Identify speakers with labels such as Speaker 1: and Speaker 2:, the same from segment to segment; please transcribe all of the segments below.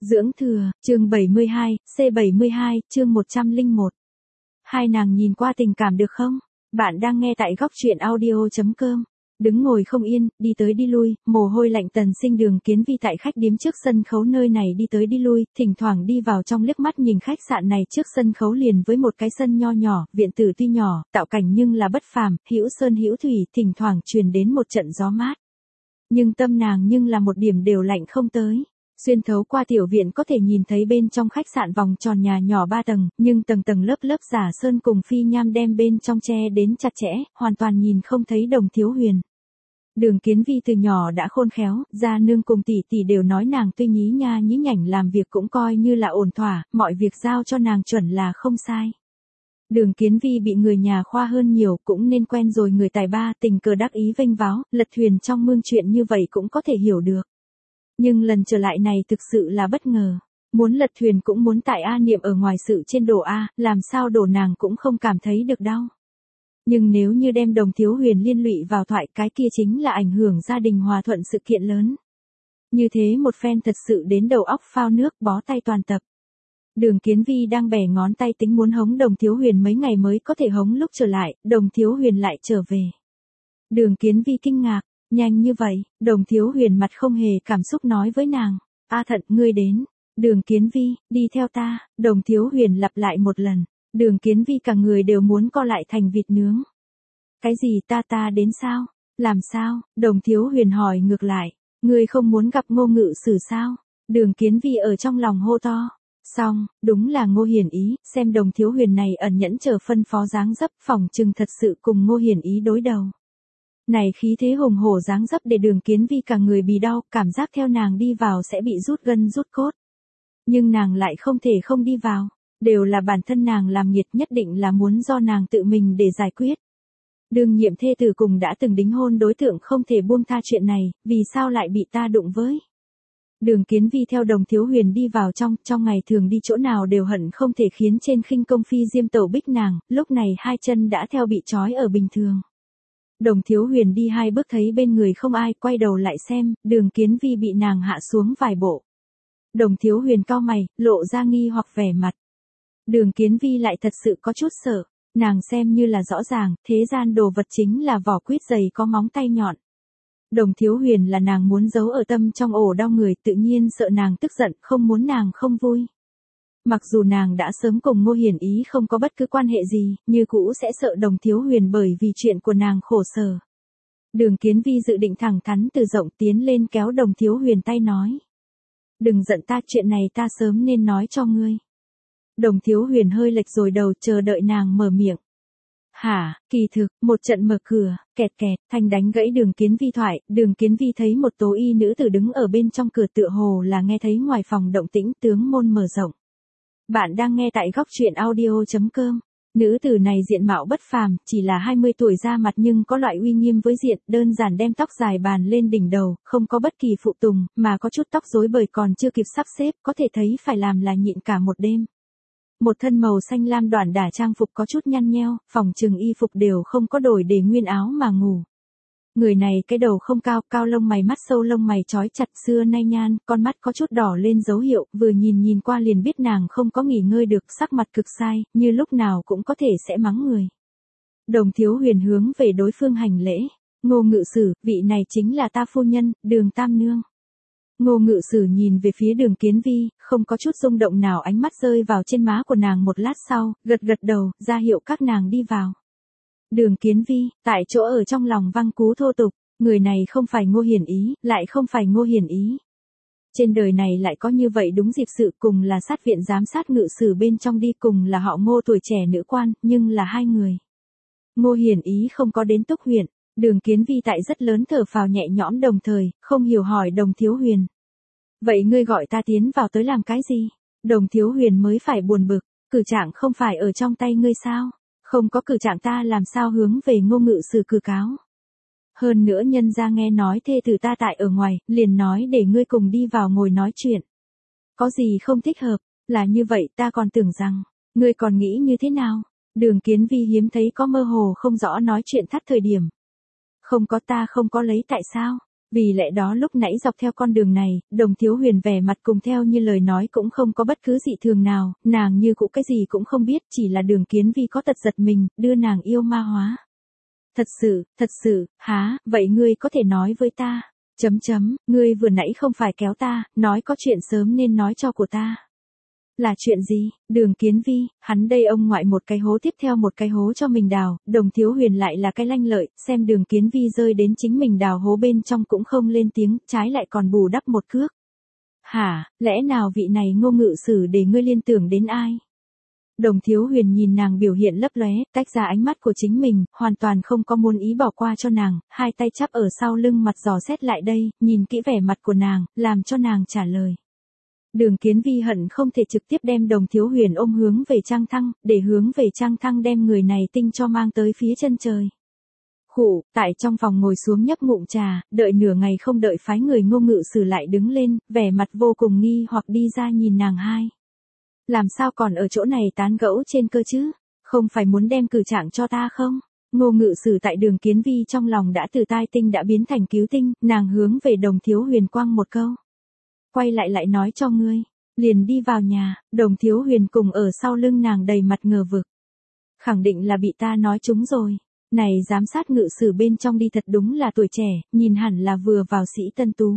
Speaker 1: Dưỡng thừa, chương 72, C72, chương 101. Hai nàng nhìn qua tình cảm được không? Bạn đang nghe tại góc truyện audio.com. Đứng ngồi không yên, đi tới đi lui, mồ hôi lạnh Tần Sinh Đường Kiến Vi tại khách điếm trước sân khấu nơi này đi tới đi lui, thỉnh thoảng đi vào trong liếc mắt nhìn khách sạn này trước sân khấu liền với một cái sân nho nhỏ, viện tử tuy nhỏ, tạo cảnh nhưng là bất phàm, hữu sơn hữu thủy, thỉnh thoảng truyền đến một trận gió mát. Nhưng tâm nàng nhưng là một điểm đều lạnh không tới. Xuyên thấu qua tiểu viện có thể nhìn thấy bên trong khách sạn vòng tròn nhà nhỏ 3 tầng, nhưng tầng tầng lớp lớp giả sơn cùng phi nham đem bên trong che đến chặt chẽ, hoàn toàn nhìn không thấy Đồng Thiếu Huyền. Đường Kiến Vi từ nhỏ đã khôn khéo, gia nương cùng tỷ tỷ đều nói nàng tuy nhí nha nhí nhảnh làm việc cũng coi như là ổn thỏa, mọi việc giao cho nàng chuẩn là không sai. Đường Kiến Vi bị người nhà khoa hơn nhiều cũng nên quen rồi người tài ba tình cờ đắc ý vênh váo, lật thuyền trong mương chuyện như vậy cũng có thể hiểu được. Nhưng lần trở lại này thực sự là bất ngờ. Muốn lật thuyền cũng muốn tại A Niệm ở ngoài sự trên đổ A, làm sao đổ nàng cũng không cảm thấy được đau. Nhưng nếu như đem Đồng Thiếu Huyền liên lụy vào thoại cái kia chính là ảnh hưởng gia đình hòa thuận sự kiện lớn. Như thế một phen thật sự đến đầu óc phao nước bó tay toàn tập. Đường Kiến Vi đang bẻ ngón tay tính muốn hống Đồng Thiếu Huyền mấy ngày mới có thể hống lúc trở lại, Đồng Thiếu Huyền lại trở về. Đường Kiến Vi kinh ngạc. Nhanh như vậy, Đồng Thiếu Huyền mặt không hề cảm xúc nói với nàng. A Thận, ngươi đến. Đường Kiến Vi, đi theo ta. Đồng Thiếu Huyền lặp lại một lần. Đường Kiến Vi cả người đều muốn co lại thành vịt nướng. Cái gì ta đến sao? Làm sao? Đồng Thiếu Huyền hỏi ngược lại. Ngươi không muốn gặp Ngô Ngự Sử sao? Đường Kiến Vi ở trong lòng hô to. Xong, đúng là Ngô Hiển Ý, xem Đồng Thiếu Huyền này ẩn nhẫn chờ phân phó dáng dấp phỏng chừng thật sự cùng Ngô Hiển Ý đối đầu. Này khí thế hùng hổ dáng dấp để Đường Kiến Vi cả người bị đau, cảm giác theo nàng đi vào sẽ bị rút gân rút cốt. Nhưng nàng lại không thể không đi vào, đều là bản thân nàng làm nghiệt nhất định là muốn do nàng tự mình để giải quyết. Đương nhiệm thê tử cùng đã từng đính hôn đối tượng không thể buông tha chuyện này, vì sao lại bị ta đụng với. Đường Kiến Vi theo Đồng Thiếu Huyền đi vào trong ngày thường đi chỗ nào đều hận không thể khiến trên khinh công phi diêm tẩu bích nàng, lúc này hai chân đã theo bị trói ở bình thường. Đồng Thiếu Huyền đi 2 bước thấy bên người không ai, quay đầu lại xem, Đường Kiến Vi bị nàng hạ xuống vài bộ. Đồng Thiếu Huyền cau mày, lộ ra nghi hoặc vẻ mặt. Đường Kiến Vi lại thật sự có chút sợ, nàng xem như là rõ ràng, thế gian đồ vật chính là vỏ quýt dày có móng tay nhọn. Đồng Thiếu Huyền là nàng muốn giấu ở tâm trong ổ đau người, tự nhiên sợ nàng tức giận, không muốn nàng không vui. Mặc dù nàng đã sớm cùng Ngô Hiển Ý không có bất cứ quan hệ gì, như cũ sẽ sợ Đồng Thiếu Huyền bởi vì chuyện của nàng khổ sở. Đường Kiến Vi dự định thẳng thắn từ rộng tiến lên kéo Đồng Thiếu Huyền tay nói. Đừng giận ta, chuyện này ta sớm nên nói cho ngươi. Đồng Thiếu Huyền hơi lệch rồi đầu chờ đợi nàng mở miệng. Hả, kỳ thực, một trận mở cửa, kẹt kẹt, thanh đánh gãy Đường Kiến Vi thoại, Đường Kiến Vi thấy một tố y nữ tử đứng ở bên trong cửa tựa hồ là nghe thấy ngoài phòng động tĩnh tướng môn mở rộng. Bạn đang nghe tại góc truyện audio.com. Nữ tử này diện mạo bất phàm, chỉ là 20 tuổi ra mặt nhưng có loại uy nghiêm với diện, đơn giản đem tóc dài bàn lên đỉnh đầu, không có bất kỳ phụ tùng, mà có chút tóc rối bời còn chưa kịp sắp xếp, có thể thấy phải làm là nhịn cả một đêm. Một thân màu xanh lam đoản đả trang phục có chút nhăn nheo, phòng trừng y phục đều không có đổi để nguyên áo mà ngủ. Người này cái đầu không cao, cao lông mày mắt sâu lông mày trói chặt xưa nay nhan, con mắt có chút đỏ lên dấu hiệu, vừa nhìn qua liền biết nàng không có nghỉ ngơi được, sắc mặt cực sai, như lúc nào cũng có thể sẽ mắng người. Đồng Thiếu Huyền hướng về đối phương hành lễ. Ngô Ngự Sử, vị này chính là ta phu nhân, Đường Tam Nương. Ngô Ngự Sử nhìn về phía Đường Kiến Vi, không có chút rung động nào, ánh mắt rơi vào trên má của nàng một lát sau, gật đầu, ra hiệu các nàng đi vào. Đường Kiến Vi, tại chỗ ở trong lòng văng cú thô tục, người này không phải Ngô Hiển Ý, lại không phải Ngô Hiển Ý. Trên đời này lại có như vậy đúng dịp sự, cùng là sát viện giám sát ngự sử bên trong đi, cùng là họ Ngô tuổi trẻ nữ quan, nhưng là hai người. Ngô Hiển Ý không có đến Túc huyện, Đường Kiến Vi tại rất lớn thở phào nhẹ nhõm đồng thời, không hiểu hỏi Đồng Thiếu Huyền. Vậy ngươi gọi ta tiến vào tới làm cái gì? Đồng Thiếu Huyền mới phải buồn bực, cử trạng không phải ở trong tay ngươi sao? Không có cử trạng ta làm sao hướng về Ngô Ngự Sử cử cáo. Hơn nữa nhân ra nghe nói thê tử ta tại ở ngoài, liền nói để ngươi cùng đi vào ngồi nói chuyện. Có gì không thích hợp, là như vậy ta còn tưởng rằng, ngươi còn nghĩ như thế nào? Đường Kiến Vi hiếm thấy có mơ hồ không rõ nói chuyện thắt thời điểm. Không có, ta không có lấy tại sao? Vì lẽ đó lúc nãy dọc theo con đường này, Đồng Thiếu Huyền vẻ mặt cùng theo như lời nói cũng không có bất cứ dị thường nào, nàng như cũ cái gì cũng không biết, chỉ là Đường Kiến Vi có tật giật mình, đưa nàng yêu ma hóa. Thật sự, há, vậy ngươi có thể nói với ta, ngươi vừa nãy không phải kéo ta, nói có chuyện sớm nên nói cho của ta. Là chuyện gì, Đường Kiến Vi, hắn đây ông ngoại một cái hố tiếp theo một cái hố cho mình đào, Đồng Thiếu Huyền lại là cái lanh lợi, xem Đường Kiến Vi rơi đến chính mình đào hố bên trong cũng không lên tiếng, trái lại còn bù đắp một cước. Hả, lẽ nào vị này Ngô Ngự Sử để ngươi liên tưởng đến ai? Đồng Thiếu Huyền nhìn nàng biểu hiện lấp lóe, tách ra ánh mắt của chính mình, hoàn toàn không có muốn ý bỏ qua cho nàng, hai tay chắp ở sau lưng mặt dò xét lại đây, nhìn kỹ vẻ mặt của nàng, làm cho nàng trả lời. Đường Kiến Vi hận không thể trực tiếp đem Đồng Thiếu Huyền ôm hướng về Trang Thăng, để hướng về Trang Thăng đem người này tinh cho mang tới phía chân trời. Khụ, tại trong phòng ngồi xuống nhấp ngụm trà, đợi nửa ngày không đợi phái người Ngô Ngự Sử lại đứng lên, vẻ mặt vô cùng nghi hoặc đi ra nhìn nàng hai. Làm sao còn ở chỗ này tán gẫu trên cơ chứ? Không phải muốn đem cử trạng cho ta không? Ngô Ngự Sử tại Đường Kiến Vi trong lòng đã từ tai tinh đã biến thành cứu tinh, nàng hướng về Đồng Thiếu Huyền quăng một câu. Quay lại nói cho ngươi, liền đi vào nhà, Đồng Thiếu Huyền cùng ở sau lưng nàng đầy mặt ngờ vực. Khẳng định là bị ta nói trúng rồi, này giám sát ngự sử bên trong đi thật đúng là tuổi trẻ, nhìn hẳn là vừa vào sĩ tân tú.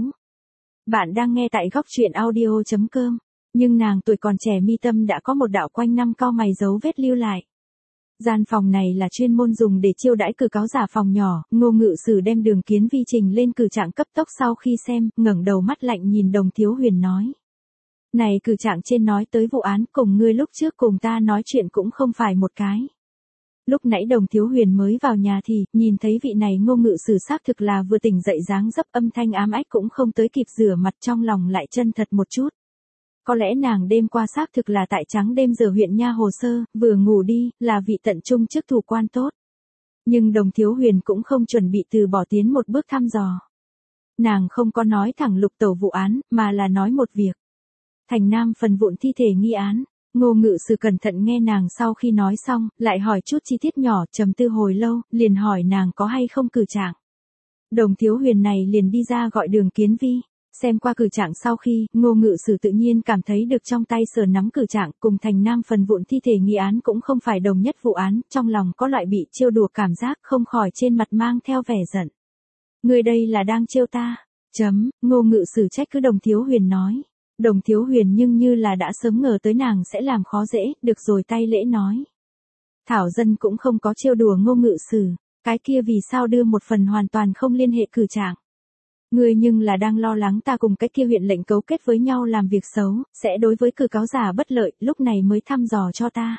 Speaker 1: Bạn đang nghe tại góc truyện audio.com, nhưng nàng tuổi còn trẻ mi tâm đã có một đạo quanh năm cau mày dấu vết lưu lại. Gian phòng này là chuyên môn dùng để chiêu đãi cử cáo giả phòng nhỏ, Ngô Ngự Sử đem Đường Kiến Vi trình lên cử trạng cấp tốc sau khi xem, ngẩng đầu mắt lạnh nhìn Đồng Thiếu Huyền nói. Này cử trạng trên nói tới vụ án cùng ngươi lúc trước cùng ta nói chuyện cũng không phải một cái. Lúc nãy Đồng Thiếu Huyền mới vào nhà thì, nhìn thấy vị này Ngô Ngự Sử xác thực là vừa tỉnh dậy dáng dấp âm thanh ám ách cũng không tới kịp rửa mặt trong lòng lại chân thật một chút. Có lẽ nàng đêm qua xác thực là tại trắng đêm giờ huyện nha hồ sơ, vừa ngủ đi, là vị tận trung chức thủ quan tốt. Nhưng Đồng Thiếu Huyền cũng không chuẩn bị từ bỏ tiến một bước thăm dò. Nàng không có nói thẳng Lục Tẩu vụ án, mà là nói một việc. Thành Nam phần vụn thi thể nghi án, Ngô Ngự Sử cẩn thận nghe nàng sau khi nói xong, lại hỏi chút chi tiết nhỏ, trầm tư hồi lâu, liền hỏi nàng có hay không cử trạng. Đồng Thiếu Huyền này liền đi ra gọi Đường Kiến Vi. Xem qua cử trạng sau khi, Ngô Ngự Sử tự nhiên cảm thấy được trong tay sờ nắm cử trạng cùng Thành Nam phần vụn thi thể nghi án cũng không phải đồng nhất vụ án, trong lòng có loại bị trêu đùa cảm giác không khỏi trên mặt mang theo vẻ giận. Người đây là đang trêu ta. Ngô Ngự Sử trách cứ Đồng Thiếu Huyền nói. Đồng Thiếu Huyền nhưng như là đã sớm ngờ tới nàng sẽ làm khó dễ, được rồi tay lễ nói. Thảo dân cũng không có trêu đùa Ngô Ngự Sử, cái kia vì sao đưa một phần hoàn toàn không liên hệ cử trạng. Ngươi nhưng là đang lo lắng ta cùng cái kia huyện lệnh cấu kết với nhau làm việc xấu, sẽ đối với cử cáo giả bất lợi, lúc này mới thăm dò cho ta.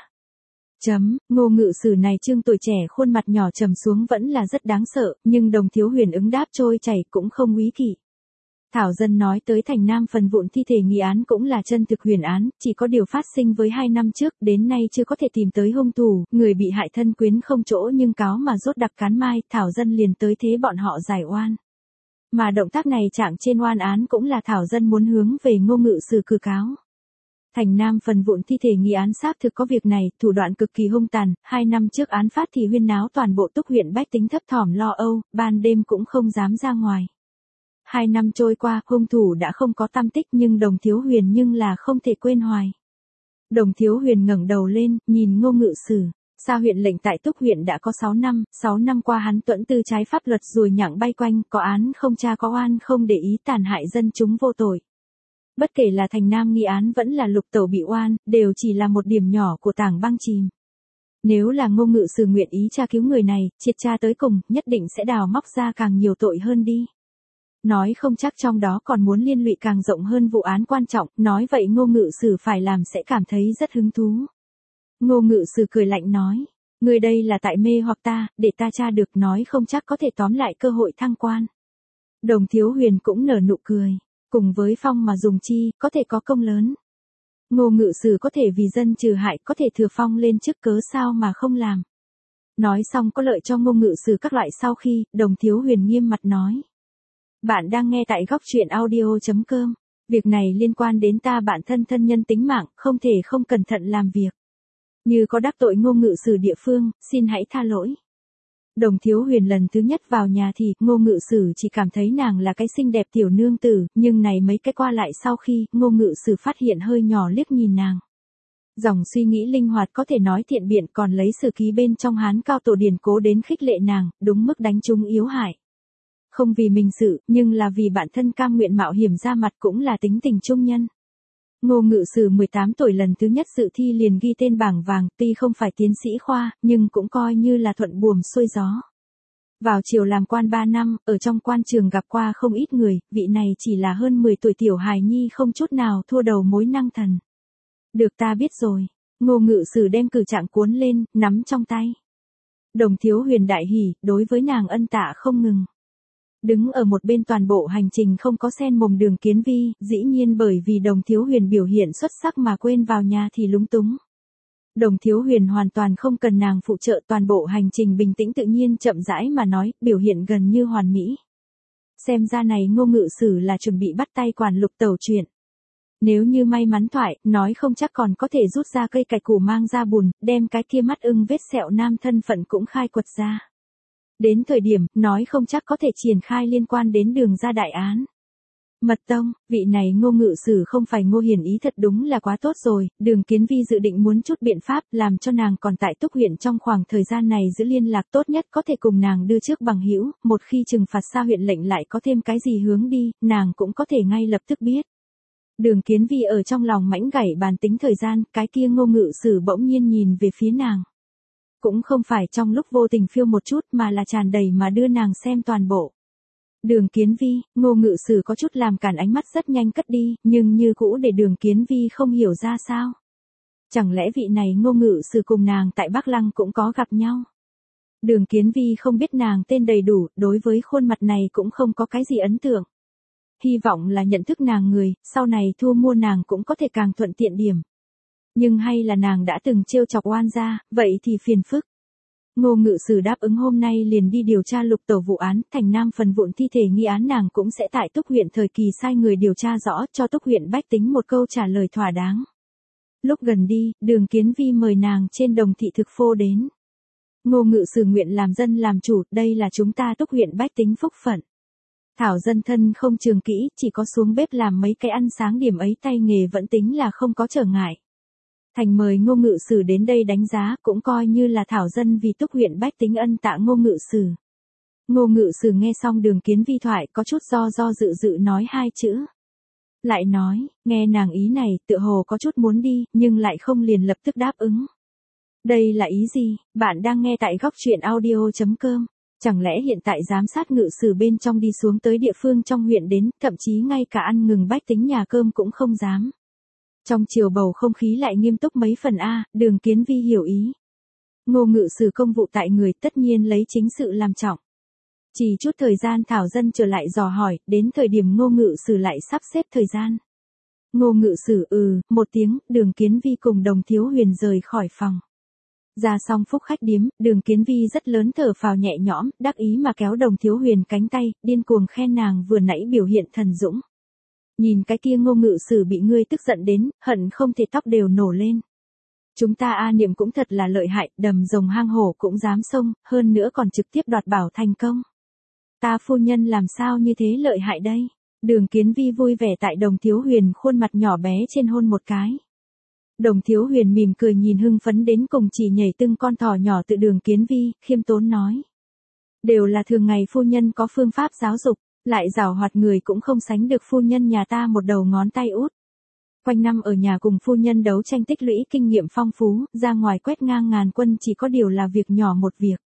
Speaker 1: Ngô Ngự Sử này trương tuổi trẻ khuôn mặt nhỏ trầm xuống vẫn là rất đáng sợ, nhưng Đồng Thiếu Huyền ứng đáp trôi chảy cũng không úy kỵ. Thảo dân nói tới Thành Nam phần vụn thi thể nghi án cũng là chân thực huyền án, chỉ có điều phát sinh với 2 năm trước, đến nay chưa có thể tìm tới hung thủ, người bị hại thân quyến không chỗ nhưng cáo mà rốt đặc cán mai, Thảo dân liền tới thế bọn họ giải oan. Mà động tác này trạng trên oan án cũng là Thảo dân muốn hướng về Ngô Ngự Sử cử cáo. Thành Nam phần vụn thi thể nghi án xác thực có việc này, thủ đoạn cực kỳ hung tàn, 2 năm trước án phát thì huyên náo toàn bộ Túc huyện bách tính thấp thỏm lo âu, ban đêm cũng không dám ra ngoài. 2 năm trôi qua, hung thủ đã không có tăm tích nhưng Đồng Thiếu Huyền nhưng là không thể quên hoài. Đồng Thiếu Huyền ngẩng đầu lên, nhìn Ngô Ngự Sử. Sao huyện lệnh tại Túc huyện đã có 6 năm qua hắn tuẫn tư trái pháp luật ruồi nhặng bay quanh, có án không tra có oan không để ý tàn hại dân chúng vô tội. Bất kể là Thành Nam nghi án vẫn là Lục Tẩu bị oan, đều chỉ là một điểm nhỏ của tảng băng chìm. Nếu là Ngô Ngự Sử nguyện ý tra cứu người này, triệt tra tới cùng, nhất định sẽ đào móc ra càng nhiều tội hơn đi. Nói không chắc trong đó còn muốn liên lụy càng rộng hơn vụ án quan trọng, nói vậy Ngô Ngự Sử phải làm sẽ cảm thấy rất hứng thú. Ngô Ngự Sử cười lạnh nói, người đây là tại mê hoặc ta, để ta tra được nói không chắc có thể tóm lại cơ hội thăng quan. Đồng Thiếu Huyền cũng nở nụ cười, cùng với phong mà dùng chi, có thể có công lớn. Ngô Ngự Sử có thể vì dân trừ hại, có thể thừa phong lên chức cớ sao mà không làm. Nói xong có lợi cho Ngô Ngự Sử các loại sau khi, Đồng Thiếu Huyền nghiêm mặt nói. Bạn đang nghe tại góc truyện audio.com, việc này liên quan đến ta bản thân nhân tính mạng, không thể không cẩn thận làm việc. Như có đắc tội Ngô Ngự Sử địa phương, xin hãy tha lỗi. Đồng Thiếu Huyền lần thứ nhất vào nhà thì Ngô Ngự Sử chỉ cảm thấy nàng là cái xinh đẹp tiểu nương tử, nhưng này mấy cái qua lại sau khi Ngô Ngự Sử phát hiện hơi nhỏ liếc nhìn nàng. Dòng suy nghĩ linh hoạt có thể nói thiện biện, còn lấy sử ký bên trong Hán Cao Tổ điển cố đến khích lệ nàng, đúng mức đánh trúng yếu hại. Không vì mình sự, nhưng là vì bản thân cam nguyện mạo hiểm ra mặt, cũng là tính tình trung nhân. Ngô Ngự Sử 18 tuổi lần thứ nhất dự thi liền ghi tên bảng vàng, tuy không phải tiến sĩ khoa, nhưng cũng coi như là thuận buồm xuôi gió. Vào chiều làm quan 3 năm, ở trong quan trường gặp qua không ít người, vị này chỉ là hơn 10 tuổi tiểu hài nhi không chút nào thua đầu mối năng thần. Được, ta biết rồi. Ngô Ngự Sử đem cử trạng cuốn lên, nắm trong tay. Đồng Thiếu Huyền đại hỉ, đối với nàng ân tạ không ngừng. Đứng ở một bên toàn bộ hành trình không có xen mồm Đường Kiến Vi, dĩ nhiên bởi vì Đồng Thiếu Huyền biểu hiện xuất sắc mà quên vào nhà thì lúng túng. Đồng Thiếu Huyền hoàn toàn không cần nàng phụ trợ, toàn bộ hành trình bình tĩnh tự nhiên chậm rãi mà nói, biểu hiện gần như hoàn mỹ. Xem ra này Ngô Ngự Sử là chuẩn bị bắt tay quản Lục Tẩu chuyện. Nếu như may mắn thoại, nói không chắc còn có thể rút ra cây cải củ mang ra bùn, đem cái kia mắt ưng vết sẹo nam thân phận cũng khai quật ra. Đến thời điểm, nói không chắc có thể triển khai liên quan đến Đường ra đại án. Mật tông, vị này Ngô Ngự Sử không phải Ngô Hiển ý thật đúng là quá tốt rồi, Đường Kiến Vi dự định muốn chút biện pháp làm cho nàng còn tại Túc huyện trong khoảng thời gian này giữ liên lạc tốt nhất có thể cùng nàng đưa trước bằng hữu, một khi trừng phạt xa huyện lệnh lại có thêm cái gì hướng đi, nàng cũng có thể ngay lập tức biết. Đường Kiến Vi ở trong lòng mãnh gảy bàn tính thời gian, cái kia Ngô Ngự Sử bỗng nhiên nhìn về phía nàng. Cũng không phải trong lúc vô tình phiêu một chút mà là tràn đầy mà đưa nàng xem toàn bộ. Đường Kiến Vi, Ngô Ngự Sử có chút làm cản, ánh mắt rất nhanh cất đi, nhưng như cũ để Đường Kiến Vi không hiểu ra sao. Chẳng lẽ vị này Ngô Ngự Sử cùng nàng tại Bắc Lăng cũng có gặp nhau? Đường Kiến Vi không biết nàng tên đầy đủ, đối với khuôn mặt này cũng không có cái gì ấn tượng. Hy vọng là nhận thức nàng người, sau này thu mua nàng cũng có thể càng thuận tiện điểm. Nhưng hay là nàng đã từng trêu chọc oan gia, vậy thì phiền phức. Ngô Ngự Sử đáp ứng hôm nay liền đi điều tra Lục Tẩu vụ án, Thành Nam phần vụn thi thể nghi án nàng cũng sẽ tại Túc huyện thời kỳ sai người điều tra rõ, cho Túc huyện bách tính một câu trả lời thỏa đáng. Lúc gần đi, Đường Kiến Vi mời nàng trên Đồng thị thực phô đến. Ngô Ngự Sử nguyện làm dân làm chủ, đây là chúng ta Túc huyện bách tính phúc phận. Thảo dân thân không trường kỹ, chỉ có xuống bếp làm mấy cái ăn sáng điểm ấy tay nghề vẫn tính là không có trở ngại. Thành mời Ngô Ngự Sử đến đây đánh giá, cũng coi như là thảo dân vì Túc huyện bách tính ân tạ Ngô Ngự Sử. Ngô Ngự Sử nghe xong Đường Kiến Vi thoại có chút do dự nói hai chữ. Lại nói, nghe nàng ý này tựa hồ có chút muốn đi, nhưng lại không liền lập tức đáp ứng. Đây là ý gì? Bạn đang nghe tại góc truyện audio.com. Chẳng lẽ hiện tại giám sát Ngự Sử bên trong đi xuống tới địa phương trong huyện đến, thậm chí ngay cả ăn ngừng bách tính nhà cơm cũng không dám. Trong chiều bầu không khí lại nghiêm túc mấy phần a, Đường Kiến Vi hiểu ý. Ngô Ngự Sử công vụ tại người, tất nhiên lấy chính sự làm trọng. Chỉ chút thời gian thảo dân trở lại dò hỏi, đến thời điểm Ngô Ngự Sử lại sắp xếp thời gian. Ngô Ngự Sử một tiếng, Đường Kiến Vi cùng Đồng Thiếu Huyền rời khỏi phòng. Ra xong phúc khách điếm, Đường Kiến Vi rất lớn thở phào nhẹ nhõm, đắc ý mà kéo Đồng Thiếu Huyền cánh tay, điên cuồng khen nàng vừa nãy biểu hiện thần dũng. Nhìn cái kia Ngô Ngự Sử bị ngươi tức giận đến, hận không thể tóc đều nổ lên. Chúng ta A Niệm cũng thật là lợi hại, đầm rồng hang hổ cũng dám xông, hơn nữa còn trực tiếp đoạt bảo thành công. Ta phu nhân làm sao như thế lợi hại đây? Đường Kiến Vi vui vẻ tại Đồng Thiếu Huyền khuôn mặt nhỏ bé trên hôn một cái. Đồng Thiếu Huyền mỉm cười nhìn hưng phấn đến cùng chỉ nhảy tưng con thỏ nhỏ tự Đường Kiến Vi, khiêm tốn nói. Đều là thường ngày phu nhân có phương pháp giáo dục, lại giàu hoạt người cũng không sánh được phu nhân nhà ta một đầu ngón tay út. Quanh năm ở nhà cùng phu nhân đấu tranh tích lũy kinh nghiệm phong phú, ra ngoài quét ngang ngàn quân chỉ có điều là việc nhỏ một việc.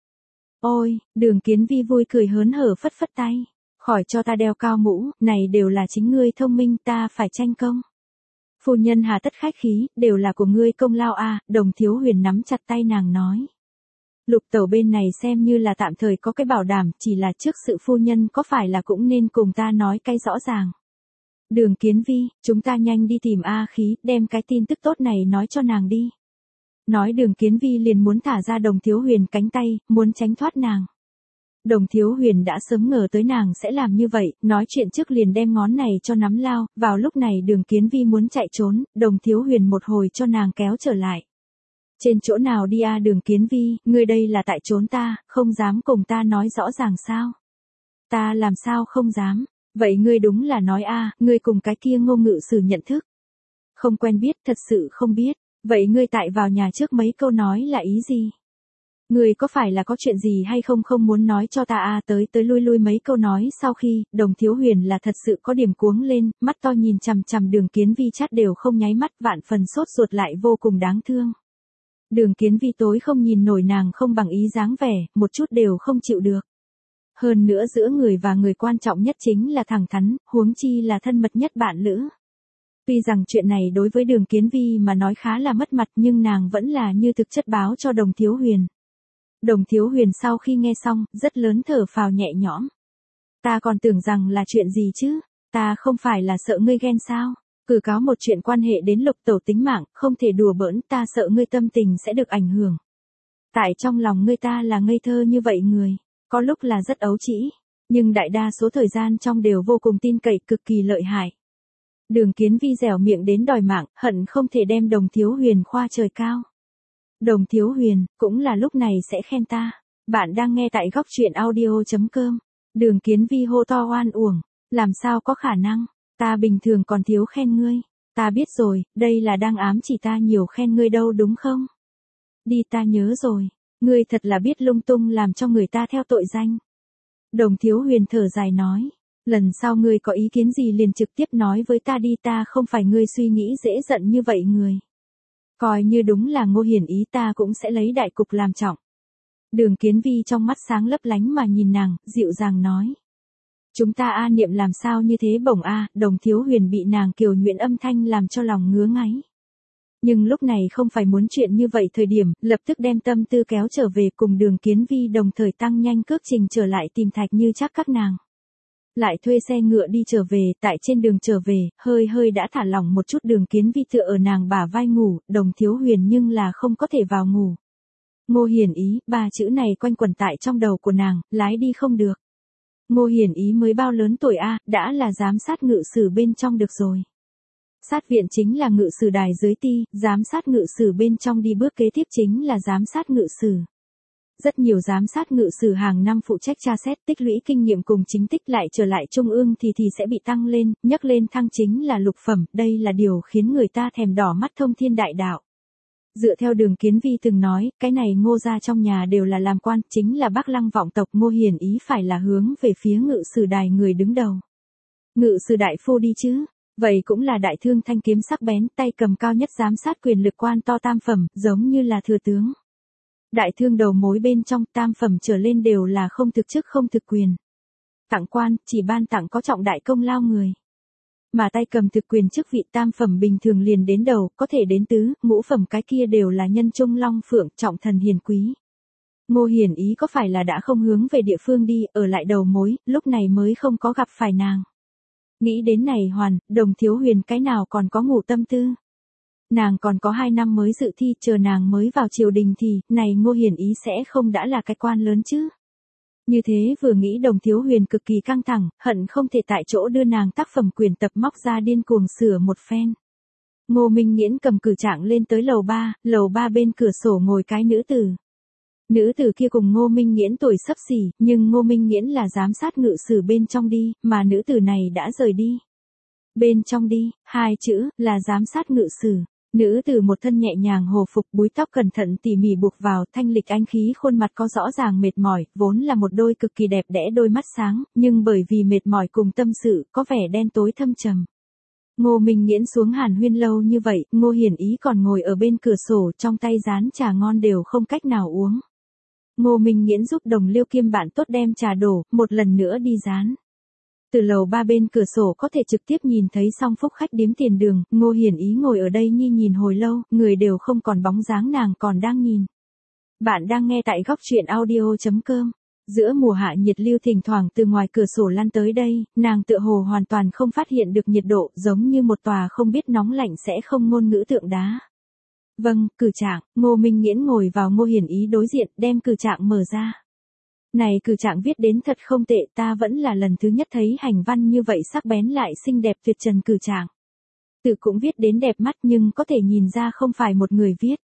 Speaker 1: Ôi, Đường Kiến Vi vui cười hớn hở phất phất tay. Khỏi cho ta đeo cao mũ, này đều là chính ngươi thông minh, ta phải tranh công. Phu nhân hà tất khách khí, đều là của ngươi công lao a. Đồng Thiếu Huyền nắm chặt tay nàng nói. Lục Tẩu bên này xem như là tạm thời có cái bảo đảm, chỉ là trước sự phu nhân có phải là cũng nên cùng ta nói cái rõ ràng. Đường Kiến Vi, chúng ta nhanh đi tìm A Khí, đem cái tin tức tốt này nói cho nàng đi. Nói Đường Kiến Vi liền muốn thả ra Đồng Thiếu Huyền cánh tay, muốn tránh thoát nàng. Đồng Thiếu Huyền đã sớm ngờ tới nàng sẽ làm như vậy, nói chuyện trước liền đem ngón này cho nắm lao, vào lúc này Đường Kiến Vi muốn chạy trốn, Đồng Thiếu Huyền một hồi cho nàng kéo trở lại. Trên chỗ nào đi à Đường Kiến Vi, ngươi đây là tại trốn ta, không dám cùng ta nói rõ ràng sao? Ta làm sao không dám? Vậy ngươi đúng là nói a, ngươi cùng cái kia Ngô Ngự Sử nhận thức. Không quen biết, thật sự không biết. Vậy ngươi tại vào nhà trước mấy câu nói là ý gì? Ngươi có phải là có chuyện gì hay không không muốn nói cho ta à? Tới lui lui mấy câu nói sau khi, Đồng Thiếu Huyền là thật sự có điểm cuống lên, mắt to nhìn chằm chằm Đường Kiến Vi chát đều không nháy mắt, vạn phần sốt ruột lại vô cùng đáng thương. Đường Kiến Vi tối không nhìn nổi nàng không bằng ý dáng vẻ, một chút đều không chịu được. Hơn nữa giữa người và người quan trọng nhất chính là thẳng thắn, huống chi là thân mật nhất bạn lữ. Tuy rằng chuyện này đối với Đường Kiến Vi mà nói khá là mất mặt nhưng nàng vẫn là như thực chất báo cho Đồng Thiếu Huyền. Đồng Thiếu Huyền sau khi nghe xong, rất lớn thở phào nhẹ nhõm. Ta còn tưởng rằng là chuyện gì chứ, ta không phải là sợ ngươi ghen sao, cử cáo một chuyện quan hệ đến Lục Tẩu tính mạng, không thể đùa bỡn, ta sợ ngươi tâm tình sẽ được ảnh hưởng. Tại trong lòng ngươi ta là ngây thơ như vậy người, có lúc là rất ấu trĩ, nhưng đại đa số thời gian trong đều vô cùng tin cậy cực kỳ lợi hại. Đường Kiến Vi dẻo miệng đến đòi mạng, hận không thể đem Đồng Thiếu Huyền khoa trời cao. Đồng Thiếu Huyền, cũng là lúc này sẽ khen ta. Bạn đang nghe tại góc truyện audio.com. Đường Kiến Vi hô to oan uổng. Làm sao có khả năng, ta bình thường còn thiếu khen ngươi. Ta biết rồi, đây là đang ám chỉ ta nhiều khen ngươi đâu đúng không? Đi ta nhớ rồi, ngươi thật là biết lung tung làm cho người ta theo tội danh. Đồng Thiếu Huyền thở dài nói. Lần sau ngươi có ý kiến gì liền trực tiếp nói với ta đi, ta không phải ngươi suy nghĩ dễ giận như vậy người. Coi như đúng là Ngô Hiển ý ta cũng sẽ lấy đại cục làm trọng. Đường Kiến Vi trong mắt sáng lấp lánh mà nhìn nàng, dịu dàng nói. Chúng ta a niệm làm sao như thế bổng a, Đồng Thiếu Huyền bị nàng kiều nhuyễn âm thanh làm cho lòng ngứa ngáy. Nhưng lúc này không phải muốn chuyện như vậy thời điểm, lập tức đem tâm tư kéo trở về cùng Đường Kiến Vi đồng thời tăng nhanh cước trình trở lại tìm Thạch Như Trác các nàng. Lại thuê xe ngựa đi trở về, tại trên đường trở về, hơi đã thả lỏng một chút. Đường Kiến Vi tựa ở nàng bả vai ngủ, Đồng Thiếu Huyền nhưng là không có thể vào ngủ. Ngô Hiển ý, ba chữ này quanh quẩn tại trong đầu của nàng, lái đi không được. Ngô Hiển ý mới bao lớn tuổi a, đã là giám sát ngự sử bên trong được rồi. Sát viện chính là ngự sử đài dưới ti, giám sát ngự sử bên trong đi bước kế tiếp chính là giám sát ngự sử. Rất nhiều giám sát ngự sử hàng năm phụ trách tra xét tích lũy kinh nghiệm cùng chính tích lại trở lại trung ương thì sẽ bị tăng lên, nhấc lên thăng chính là lục phẩm, đây là điều khiến người ta thèm đỏ mắt thông thiên đại đạo. Dựa theo Đường Kiến Vi từng nói, cái này Ngô gia trong nhà đều là làm quan, chính là Bắc Lăng vọng tộc. Ngô Hiển ý phải là hướng về phía ngự sử đài người đứng đầu. Ngự sử đại phu đi chứ, vậy cũng là đại thương thanh kiếm sắc bén, tay cầm cao nhất giám sát quyền lực quan to tam phẩm, giống như là thừa tướng. Đại thương đầu mối bên trong tam phẩm trở lên đều là không thực chức không thực quyền. Tặng quan, chỉ ban tặng có trọng đại công lao người. Mà tay cầm thực quyền chức vị tam phẩm bình thường liền đến đầu, có thể đến tứ, ngũ phẩm cái kia đều là nhân trung long phượng, trọng thần hiền quý. Ngô Hiển ý có phải là đã không hướng về địa phương đi, ở lại đầu mối, lúc này mới không có gặp phải nàng. Nghĩ đến này Đồng Thiếu Huyền cái nào còn có ngủ tâm tư. Nàng còn có 2 năm mới dự thi, chờ nàng mới vào triều đình thì, này Ngô Hiển ý sẽ không đã là cái quan lớn chứ. Như thế vừa nghĩ Đồng Thiếu Huyền cực kỳ căng thẳng, hận không thể tại chỗ đưa nàng tác phẩm quyền tập móc ra điên cuồng sửa một phen. Ngô Minh Nghiễn cầm cử trạng lên tới lầu 3 bên cửa sổ ngồi cái nữ tử. Nữ tử kia cùng Ngô Minh Nghiễn tuổi xấp xỉ, nhưng Ngô Minh Nghiễn là giám sát ngự sử bên trong đi, mà nữ tử này đã rời đi. Bên trong đi, 2 chữ, là giám sát ngự sử. Nữ tử một thân nhẹ nhàng hồ phục, búi tóc cẩn thận tỉ mỉ buộc vào, thanh lịch anh khí, khuôn mặt có rõ ràng mệt mỏi, vốn là một đôi cực kỳ đẹp đẽ đôi mắt sáng, nhưng bởi vì mệt mỏi cùng tâm sự, có vẻ đen tối thâm trầm. Ngô Minh Nghiễn xuống Hàn Huyên lâu như vậy, Ngô Hiển ý còn ngồi ở bên cửa sổ, trong tay dán trà ngon đều không cách nào uống. Ngô Minh Nghiễn giúp Đồng Liêu Kiêm bạn tốt đem trà đổ, một lần nữa đi dán. Từ lầu 3 bên cửa sổ có thể trực tiếp nhìn thấy Song Phúc khách điếm tiền đường, Ngô Hiển ý ngồi ở đây nhìn hồi lâu, người đều không còn bóng dáng, nàng còn đang nhìn. Bạn đang nghe tại góc truyện audio.com. Giữa mùa hạ nhiệt lưu thỉnh thoảng từ ngoài cửa sổ lan tới đây, nàng tựa hồ hoàn toàn không phát hiện được nhiệt độ, giống như một tòa không biết nóng lạnh sẽ không ngôn ngữ tượng đá. Vâng, cử trạng. Ngô Minh Nghiễn ngồi vào Ngô Hiển ý đối diện, đem cử trạng mở ra. Này cử trạng viết đến thật không tệ, ta vẫn là lần thứ nhất thấy hành văn như vậy sắc bén lại xinh đẹp tuyệt trần cử trạng. Tự cũng viết đến đẹp mắt nhưng có thể nhìn ra không phải một người viết.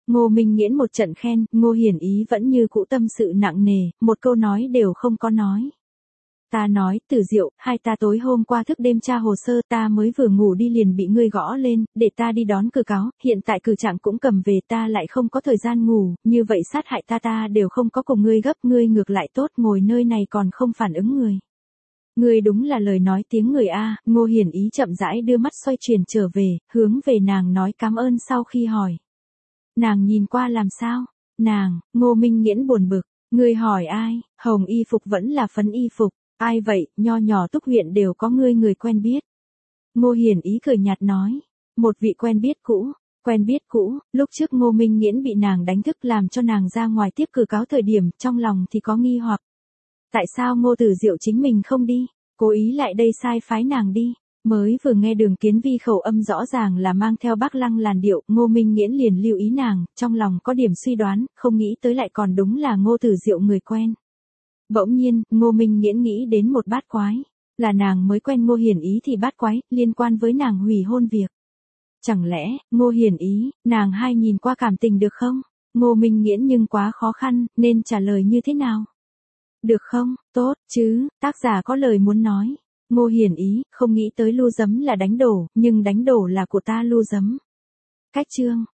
Speaker 1: Ngô Minh Nghiễn một trận khen, Ngô Hiển Ý vẫn như cũ tâm sự nặng nề, một câu nói đều không có nói. Ta nói, Tử Diệu, hai ta tối hôm qua thức đêm tra hồ sơ, ta mới vừa ngủ đi liền bị ngươi gõ lên, để ta đi đón cử cáo, hiện tại cử trạng cũng cầm về, ta lại không có thời gian ngủ, như vậy sát hại ta đều không có cùng ngươi gấp, ngươi ngược lại tốt, ngồi nơi này còn không phản ứng người. Ngươi đúng là lời nói tiếng người a. Ngô Hiển Ý chậm rãi đưa mắt xoay chuyển trở về, hướng về nàng nói cảm ơn sau khi hỏi. Nàng nhìn qua làm sao? Nàng, Ngô Minh Nghiễn buồn bực, ngươi hỏi ai, hồng y phục vẫn là phấn y phục, ai vậy, nho nhỏ Túc huyện đều có ngươi người quen biết. Ngô Hiển Ý cười nhạt nói, một vị quen biết cũ, lúc trước Ngô Minh Nghiễn bị nàng đánh thức làm cho nàng ra ngoài tiếp cử cáo thời điểm, trong lòng thì có nghi hoặc. Tại sao Ngô Tử Diệu chính mình không đi, cố ý lại đây sai phái nàng đi? Mới vừa nghe Đường Kiến Vi khẩu âm rõ ràng là mang theo Bắc Lăng làn điệu, Ngô Minh Nghiễn liền lưu ý nàng, trong lòng có điểm suy đoán, không nghĩ tới lại còn đúng là Ngô Tử Diệu người quen. Bỗng nhiên, Ngô Minh Nghiễn nghĩ đến một bát quái, là nàng mới quen Ngô Hiển Ý thì bát quái, liên quan với nàng hủy hôn việc. Chẳng lẽ, Ngô Hiển Ý, nàng hai nhìn qua cảm tình được không? Ngô Minh Nghiễn nhưng quá khó khăn, nên trả lời như thế nào? Được không, tốt, chứ, tác giả có lời muốn nói. Ngô Hiển Ý, không nghĩ tới Lu Giấm là đánh đổ, nhưng đánh đổ là của ta Lu Giấm. Cách chương.